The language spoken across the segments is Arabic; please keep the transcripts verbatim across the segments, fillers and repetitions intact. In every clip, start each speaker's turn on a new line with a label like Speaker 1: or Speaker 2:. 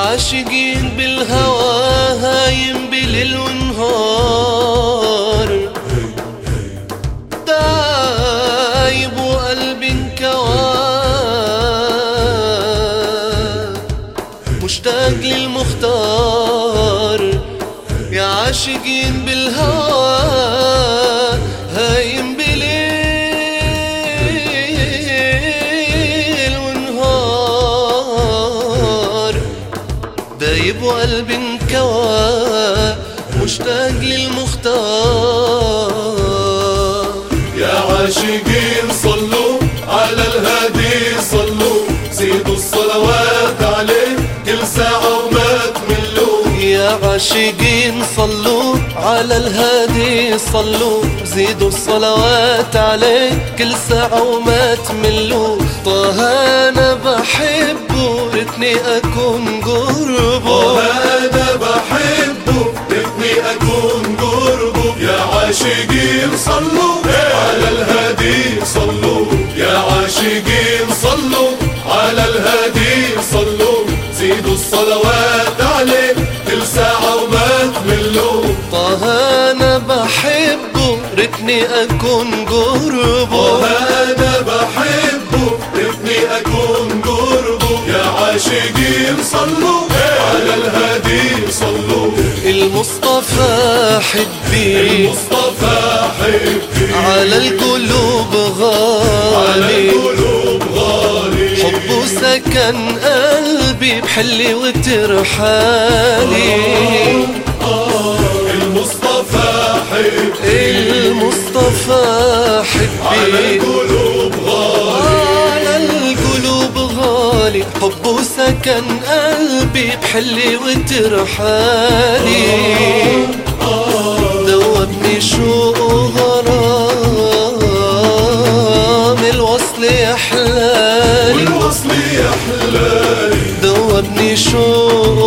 Speaker 1: عاشقين بالهوى هايم بليل ونهار، دايب وقلبي انكوى مشتاق للمختار. يا عاشقين بالهوى هايم بليل ونهار، دايب وقلبي انكوى مشتاق للمختار.
Speaker 2: يا عاشقين صلوا على الهادي صلوا، زيدوا الصلوات عليه كل ساعة وما تملوا.
Speaker 1: يا عاشقين صلوا على الهادي صلوا، زيدوا الصلوات عليه كل ساعة وما تملوا. طه أنا بحبه ريتني أكون قربه،
Speaker 2: طه أنا بحبه ريتني أكون قربه. يا عاشقين صلوا على الهادي صلوا، يا عاشقين صلوا على الهادي صلوا، زيدوا الصلوات عليه كل ساعة وما تملوا.
Speaker 1: طه أنا بحبه ريتني أكون قربه،
Speaker 2: طه أنا بحبه ريتني أكون قربه. يا عاشقين صلوا على الهادي صلوا،
Speaker 1: المصطفى حبي
Speaker 2: المصطفى حبي
Speaker 1: على القلوب غالي،
Speaker 2: على القلوب غالي.
Speaker 1: حبه سكن قلبي بحلي وترحالي.
Speaker 2: المصطفى حبي
Speaker 1: المصطفى حبي
Speaker 2: على القلوب غالي،
Speaker 1: على القلوب غالي. حبه سكن قلبي بحلي وترحالي. دوبني شوق وغرام الوصل يحلالي،
Speaker 2: والوصل يحلالي.
Speaker 1: دوبني شوق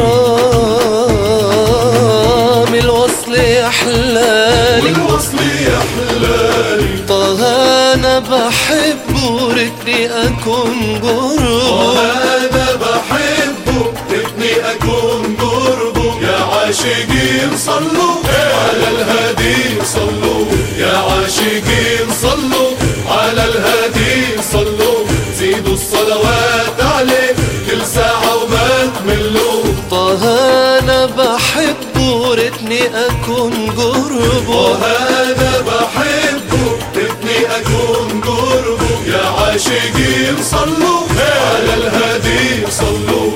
Speaker 1: وغرام الوصل يحلالي،
Speaker 2: والوصل يحلالي.
Speaker 1: طه أنا بحبه ريتني أكون قربه،
Speaker 2: أنا بحبه ريتني أكون قربه. يا عاشقين صلوا على الهادي صلوا، يا عاشقين صلوا على الهادي صلوا، زيدوا الصلوات عليه كل ساعة وما تملوا.
Speaker 1: طه أنا بحبه ريتني أكون قربه،
Speaker 2: أنا بحبه ريتني أكون قربه. يا عاشقين صلوا على الهادي صلوا.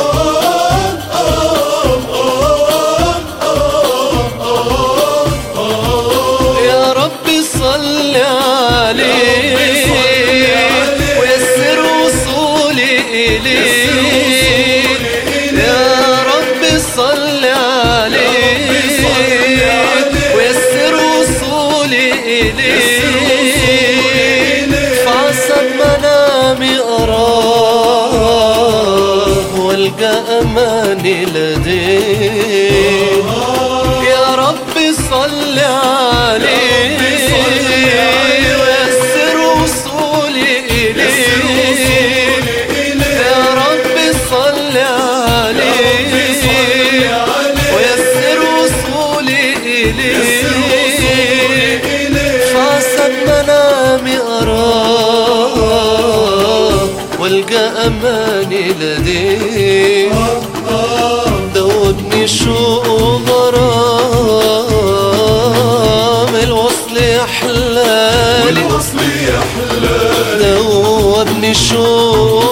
Speaker 1: يا ربي صل عليه ويسر وصولي إليه. يا ربي صل عليه ويسر وصولي إليه. فعسى منامي أراه والقى أماني لديه. يا ربي صل عليه ويسر وصولي إليه. يا ربي صل عليه ويسر وصولي إليه. فعسى منامي أراه والقى أماني لديه. دوبني شوق وغرام الوصل يحلالي،
Speaker 2: والوصل يحلالي.
Speaker 1: دوبني شوق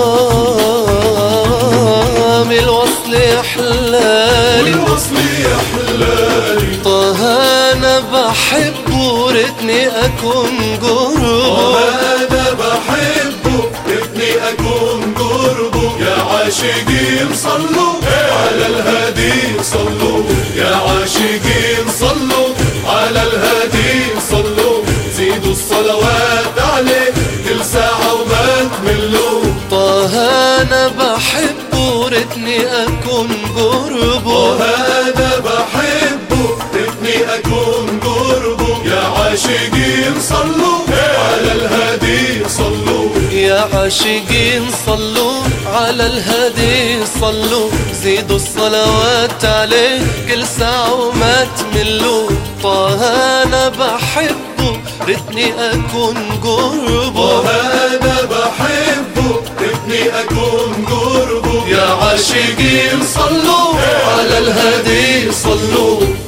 Speaker 1: وغرام الوصل يحلالي،
Speaker 2: والوصل يحلالي.
Speaker 1: طه أنا بحبه ريتني أكون قربه،
Speaker 2: أنا بحبه ريتني أكون قربه. يا عاشقين صلوا على الهادي صلوا، يا عاشقين صلوا على الهادي صلوا، زيدوا الصلوات عليه كل ساعة وما تملوا.
Speaker 1: طه أنا بحبه ريتني أكون قربه،
Speaker 2: أنا بحبه ريتني أكون قربه. يا عاشقين صلوا على الهادي صلوا،
Speaker 1: يا عاشقين صلوا على الهادي صلوا، زيدوا الصلوات عليه كل ساعة وما تملوا. طه أنا بحبه ريتني أكون قربه،
Speaker 2: طه أنا بحبه ريتني أكون قربه.
Speaker 1: يا عاشقين صلوا على الهادي صلوا،